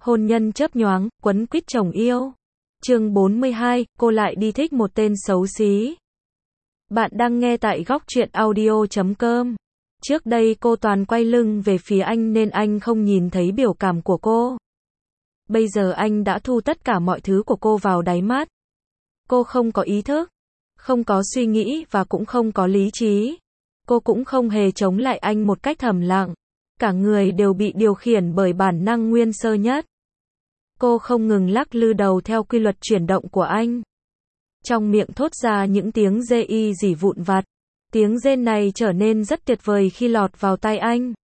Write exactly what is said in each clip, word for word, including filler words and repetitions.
Hôn nhân chớp nhoáng, quấn quýt chồng yêu. Chương bốn mươi hai, cô lại đi thích một tên xấu xí. Bạn đang nghe tại góc truyện audio chấm com. Trước đây cô toàn quay lưng về phía anh nên anh không nhìn thấy biểu cảm của cô. Bây giờ anh đã thu tất cả mọi thứ của cô vào đáy mắt. Cô không có ý thức, không có suy nghĩ và cũng không có lý trí. Cô cũng không hề chống lại anh một cách thầm lặng. Cả người đều bị điều khiển bởi bản năng nguyên sơ nhất. Cô không ngừng lắc lư đầu theo quy luật chuyển động của anh. Trong miệng thốt ra những tiếng dê y dỉ vụn vặt. Tiếng rên này trở nên rất tuyệt vời khi lọt vào tai anh.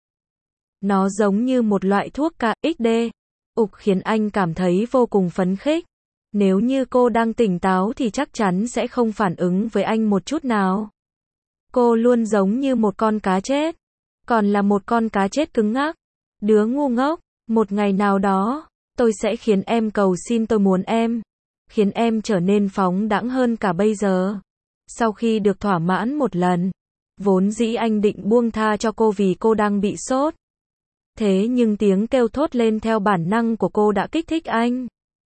Nó giống như một loại thuốc ca ích đê. Ục khiến anh cảm thấy vô cùng phấn khích. Nếu như cô đang tỉnh táo thì chắc chắn sẽ không phản ứng với anh một chút nào. Cô luôn giống như một con cá chết. Còn là một con cá chết cứng ngắc. Đứa ngu ngốc, một ngày nào đó, tôi sẽ khiến em cầu xin tôi muốn em. Khiến em trở nên phóng đãng hơn cả bây giờ. Sau khi được thỏa mãn một lần, vốn dĩ anh định buông tha cho cô vì cô đang bị sốt. Thế nhưng tiếng kêu thốt lên theo bản năng của cô đã kích thích anh.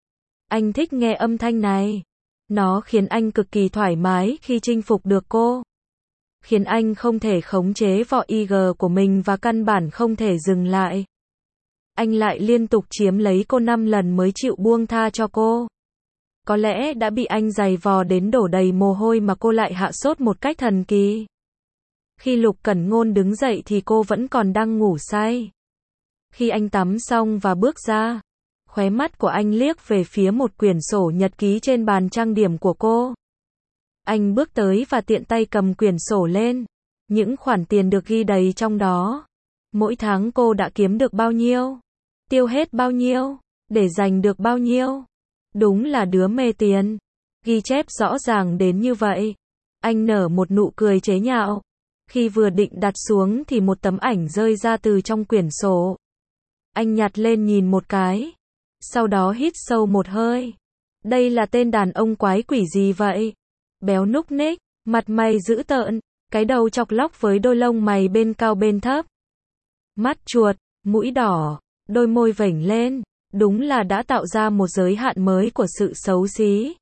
Anh thích nghe âm thanh này. Nó khiến anh cực kỳ thoải mái khi chinh phục được cô. Khiến anh không thể khống chế vỏ i giê của mình và căn bản không thể dừng lại. Anh lại liên tục chiếm lấy cô năm lần mới chịu buông tha cho cô. Có lẽ đã bị anh giày vò đến đổ đầy mồ hôi mà cô lại hạ sốt một cách thần kỳ. Khi Lục Cẩn Ngôn đứng dậy thì cô vẫn còn đang ngủ say. Khi anh tắm xong và bước ra, khóe mắt của anh liếc về phía một quyển sổ nhật ký trên bàn trang điểm của cô. Anh bước tới và tiện tay cầm quyển sổ lên. Những khoản tiền được ghi đầy trong đó. Mỗi tháng cô đã kiếm được bao nhiêu? Tiêu hết bao nhiêu? Để dành được bao nhiêu? Đúng là đứa mê tiền. Ghi chép rõ ràng đến như vậy. Anh nở một nụ cười chế nhạo. Khi vừa định đặt xuống thì một tấm ảnh rơi ra từ trong quyển sổ. Anh nhặt lên nhìn một cái. Sau đó hít sâu một hơi. Đây là tên đàn ông quái quỷ gì vậy? Béo núc ních, mặt mày dữ tợn, cái đầu chọc lóc với đôi lông mày bên cao bên thấp. Mắt chuột, mũi đỏ, đôi môi vểnh lên, đúng là đã tạo ra một giới hạn mới của sự xấu xí.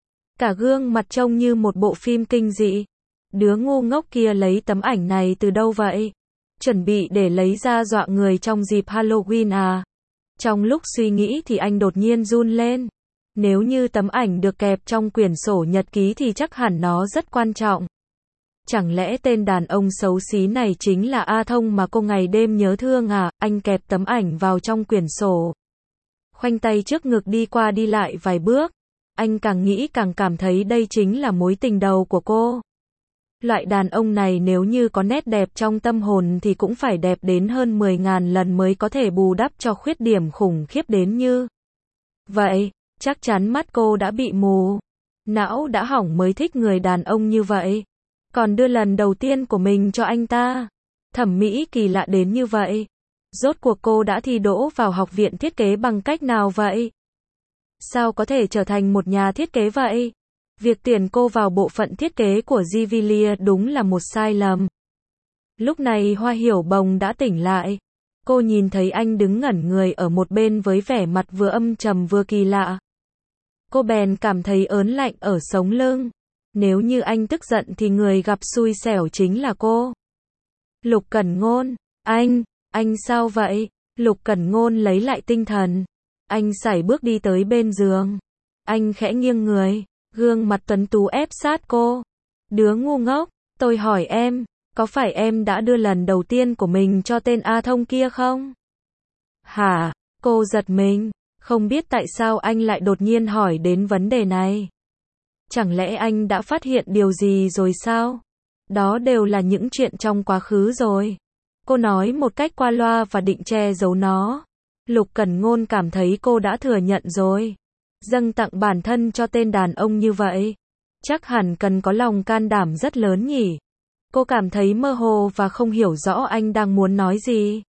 Cả gương mặt trông như một bộ phim kinh dị. Đứa ngu ngốc kia lấy tấm ảnh này từ đâu vậy? Chuẩn bị để lấy ra dọa người trong dịp Halloween à? Trong lúc suy nghĩ thì anh đột nhiên run lên. Nếu như tấm ảnh được kẹp trong quyển sổ nhật ký thì chắc hẳn nó rất quan trọng. Chẳng lẽ tên đàn ông xấu xí này chính là A Thông mà cô ngày đêm nhớ thương à? Anh kẹp tấm ảnh vào trong quyển sổ. Khoanh tay trước ngực đi qua đi lại vài bước. Anh càng nghĩ càng cảm thấy đây chính là mối tình đầu của cô. Loại đàn ông này nếu như có nét đẹp trong tâm hồn thì cũng phải đẹp đến hơn mười ngàn lần mới có thể bù đắp cho khuyết điểm khủng khiếp đến như vậy. Chắc chắn mắt cô đã bị mù. Não đã hỏng mới thích người đàn ông như vậy. Còn đưa lần đầu tiên của mình cho anh ta. Thẩm mỹ kỳ lạ đến như vậy. Rốt cuộc cô đã thi đỗ vào học viện thiết kế bằng cách nào vậy? Sao có thể trở thành một nhà thiết kế vậy? Việc tuyển cô vào bộ phận thiết kế của Juvilia đúng là một sai lầm. Lúc này Hoa Hiểu Bồng đã tỉnh lại. Cô nhìn thấy anh đứng ngẩn người ở một bên với vẻ mặt vừa âm trầm vừa kỳ lạ. Cô bèn cảm thấy ớn lạnh ở sống lưng. Nếu như anh tức giận thì người gặp xui xẻo chính là cô. Lục Cẩn Ngôn, anh, anh sao vậy? Lục Cẩn Ngôn lấy lại tinh thần. Anh sải bước đi tới bên giường. Anh khẽ nghiêng người, gương mặt tuấn tú ép sát cô. Đứa ngu ngốc, tôi hỏi em, có phải em đã đưa lần đầu tiên của mình cho tên A Thông kia không? Hả? Cô giật mình. Không biết tại sao anh lại đột nhiên hỏi đến vấn đề này. Chẳng lẽ anh đã phát hiện điều gì rồi sao? Đó đều là những chuyện trong quá khứ rồi. Cô nói một cách qua loa và định che giấu nó. Lục Cẩn Ngôn cảm thấy cô đã thừa nhận rồi. Dâng tặng bản thân cho tên đàn ông như vậy. Chắc hẳn cần có lòng can đảm rất lớn nhỉ. Cô cảm thấy mơ hồ và không hiểu rõ anh đang muốn nói gì.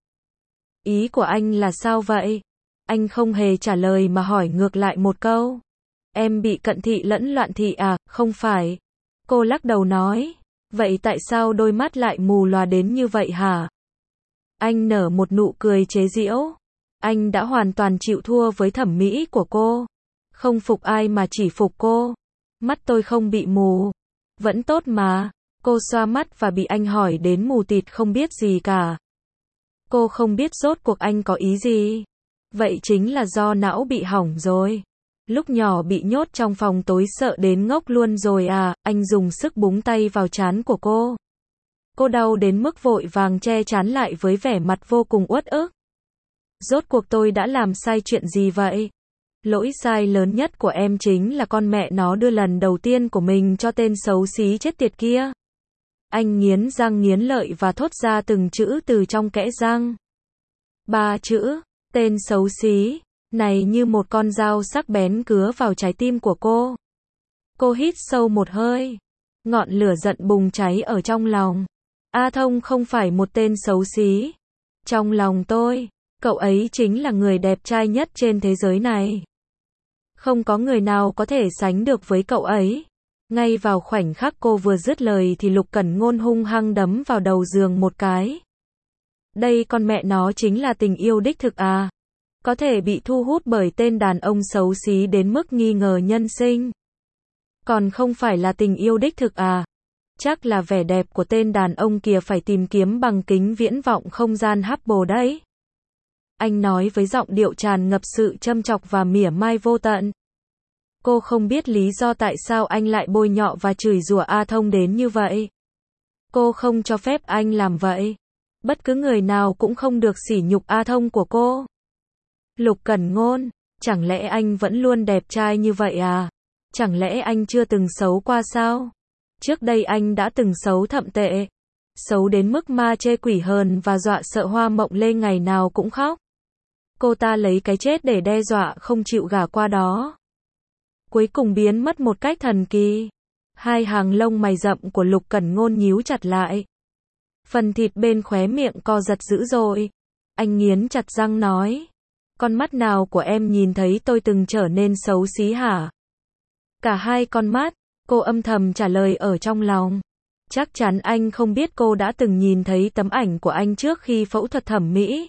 Ý của anh là sao vậy? Anh không hề trả lời mà hỏi ngược lại một câu. Em bị cận thị lẫn loạn thị à? Không phải. Cô lắc đầu nói. Vậy tại sao đôi mắt lại mù lòa đến như vậy hả? Anh nở một nụ cười chế giễu. Anh đã hoàn toàn chịu thua với thẩm mỹ của cô. Không phục ai mà chỉ phục cô. Mắt tôi không bị mù. Vẫn tốt mà. Cô xoa mắt và bị anh hỏi đến mù tịt không biết gì cả. Cô không biết rốt cuộc anh có ý gì. Vậy chính là do não bị hỏng rồi. Lúc nhỏ bị nhốt trong phòng tối sợ đến ngốc luôn rồi à, anh dùng sức búng tay vào trán của cô. Cô đau đến mức vội vàng che trán lại với vẻ mặt vô cùng uất ức. Rốt cuộc tôi đã làm sai chuyện gì vậy? Lỗi sai lớn nhất của em chính là con mẹ nó đưa lần đầu tiên của mình cho tên xấu xí chết tiệt kia. Anh nghiến răng nghiến lợi và thốt ra từng chữ từ trong kẽ răng. Ba chữ, tên xấu xí, này như một con dao sắc bén cứa vào trái tim của cô. Cô hít sâu một hơi. Ngọn lửa giận bùng cháy ở trong lòng. A Thông không phải một tên xấu xí. Trong lòng tôi, cậu ấy chính là người đẹp trai nhất trên thế giới này. Không có người nào có thể sánh được với cậu ấy. Ngay vào khoảnh khắc cô vừa dứt lời thì Lục Cẩn Ngôn hung hăng đấm vào đầu giường một cái. Đây con mẹ nó chính là tình yêu đích thực à? Có thể bị thu hút bởi tên đàn ông xấu xí đến mức nghi ngờ nhân sinh. Còn không phải là tình yêu đích thực à? Chắc là vẻ đẹp của tên đàn ông kia phải tìm kiếm bằng kính viễn vọng không gian Hubble đấy. Anh nói với giọng điệu tràn ngập sự châm chọc và mỉa mai vô tận. Cô không biết lý do tại sao anh lại bôi nhọ và chửi rủa A Thông đến như vậy. Cô không cho phép anh làm vậy. Bất cứ người nào cũng không được sỉ nhục A Thông của cô. Lục Cẩn Ngôn, chẳng lẽ anh vẫn luôn đẹp trai như vậy à? Chẳng lẽ anh chưa từng xấu qua sao? Trước đây anh đã từng xấu thậm tệ. Xấu đến mức ma chê quỷ hờn và dọa sợ Hoa Mộng Lê ngày nào cũng khóc. Cô ta lấy cái chết để đe dọa không chịu gả qua đó. Cuối cùng biến mất một cách thần kỳ. Hai hàng lông mày rậm của Lục Cẩn Ngôn nhíu chặt lại. Phần thịt bên khóe miệng co giật dữ dội. Anh nghiến chặt răng nói. Con mắt nào của em nhìn thấy tôi từng trở nên xấu xí hả? Cả hai con mắt, cô âm thầm trả lời ở trong lòng. Chắc chắn anh không biết cô đã từng nhìn thấy tấm ảnh của anh trước khi phẫu thuật thẩm mỹ.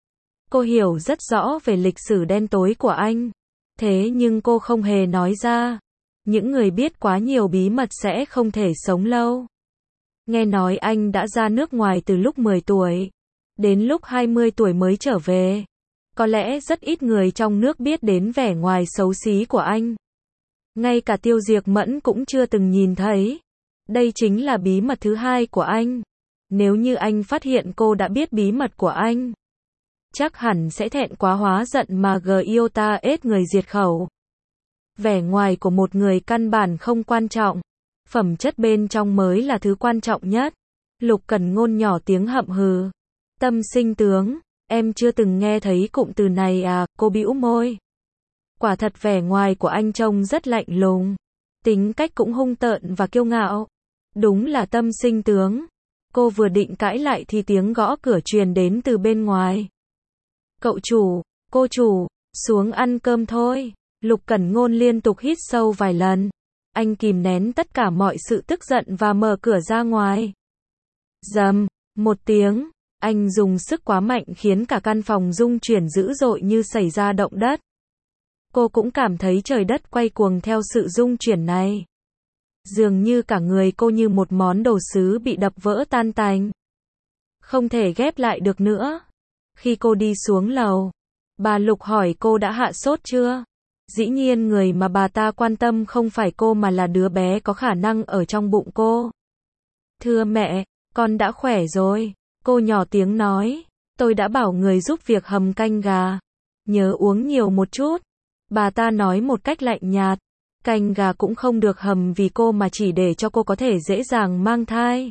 Cô hiểu rất rõ về lịch sử đen tối của anh. Thế nhưng cô không hề nói ra. Những người biết quá nhiều bí mật sẽ không thể sống lâu. Nghe nói anh đã ra nước ngoài từ lúc mười tuổi. Đến lúc hai mươi tuổi mới trở về. Có lẽ rất ít người trong nước biết đến vẻ ngoài xấu xí của anh. Ngay cả Tiêu Diệc Mẫn cũng chưa từng nhìn thấy. Đây chính là bí mật thứ hai của anh. Nếu như anh phát hiện cô đã biết bí mật của anh, chắc hẳn sẽ thẹn quá hóa giận mà giota ết người diệt khẩu. Vẻ ngoài của một người căn bản không quan trọng. Phẩm chất bên trong mới là thứ quan trọng nhất. Lục Cẩn Ngôn nhỏ tiếng hậm hừ. Tâm sinh tướng, em chưa từng nghe thấy cụm từ này à? Cô bĩu môi. Quả thật vẻ ngoài của anh trông rất lạnh lùng. Tính cách cũng hung tợn và kiêu ngạo. Đúng là tâm sinh tướng. Cô vừa định cãi lại thì tiếng gõ cửa truyền đến từ bên ngoài. Cậu chủ, cô chủ, xuống ăn cơm thôi. Lục Cẩn Ngôn liên tục hít sâu vài lần. Anh kìm nén tất cả mọi sự tức giận và mở cửa ra ngoài. Rầm, một tiếng, anh dùng sức quá mạnh khiến cả căn phòng rung chuyển dữ dội như xảy ra động đất. Cô cũng cảm thấy trời đất quay cuồng theo sự rung chuyển này. Dường như cả người cô như một món đồ sứ bị đập vỡ tan tành. Không thể ghép lại được nữa. Khi cô đi xuống lầu, bà Lục hỏi cô đã hạ sốt chưa? Dĩ nhiên người mà bà ta quan tâm không phải cô mà là đứa bé có khả năng ở trong bụng cô. Thưa mẹ, con đã khỏe rồi. Cô nhỏ tiếng nói. Tôi đã bảo người giúp việc hầm canh gà. Nhớ uống nhiều một chút. Bà ta nói một cách lạnh nhạt. Canh gà cũng không được hầm vì cô mà chỉ để cho cô có thể dễ dàng mang thai.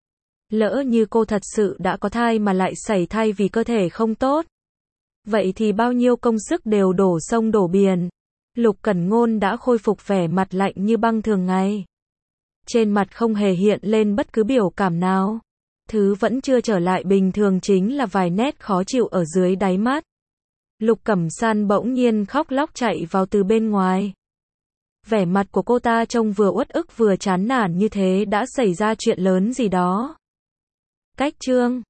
Lỡ như cô thật sự đã có thai mà lại sảy thai vì cơ thể không tốt. Vậy thì bao nhiêu công sức đều đổ sông đổ biển. Lục Cẩn Ngôn đã khôi phục vẻ mặt lạnh như băng thường ngày. Trên mặt không hề hiện lên bất cứ biểu cảm nào. Thứ vẫn chưa trở lại bình thường chính là vài nét khó chịu ở dưới đáy mắt. Lục Cẩm San bỗng nhiên khóc lóc chạy vào từ bên ngoài. Vẻ mặt của cô ta trông vừa uất ức vừa chán nản như thế đã xảy ra chuyện lớn gì đó. Cách chương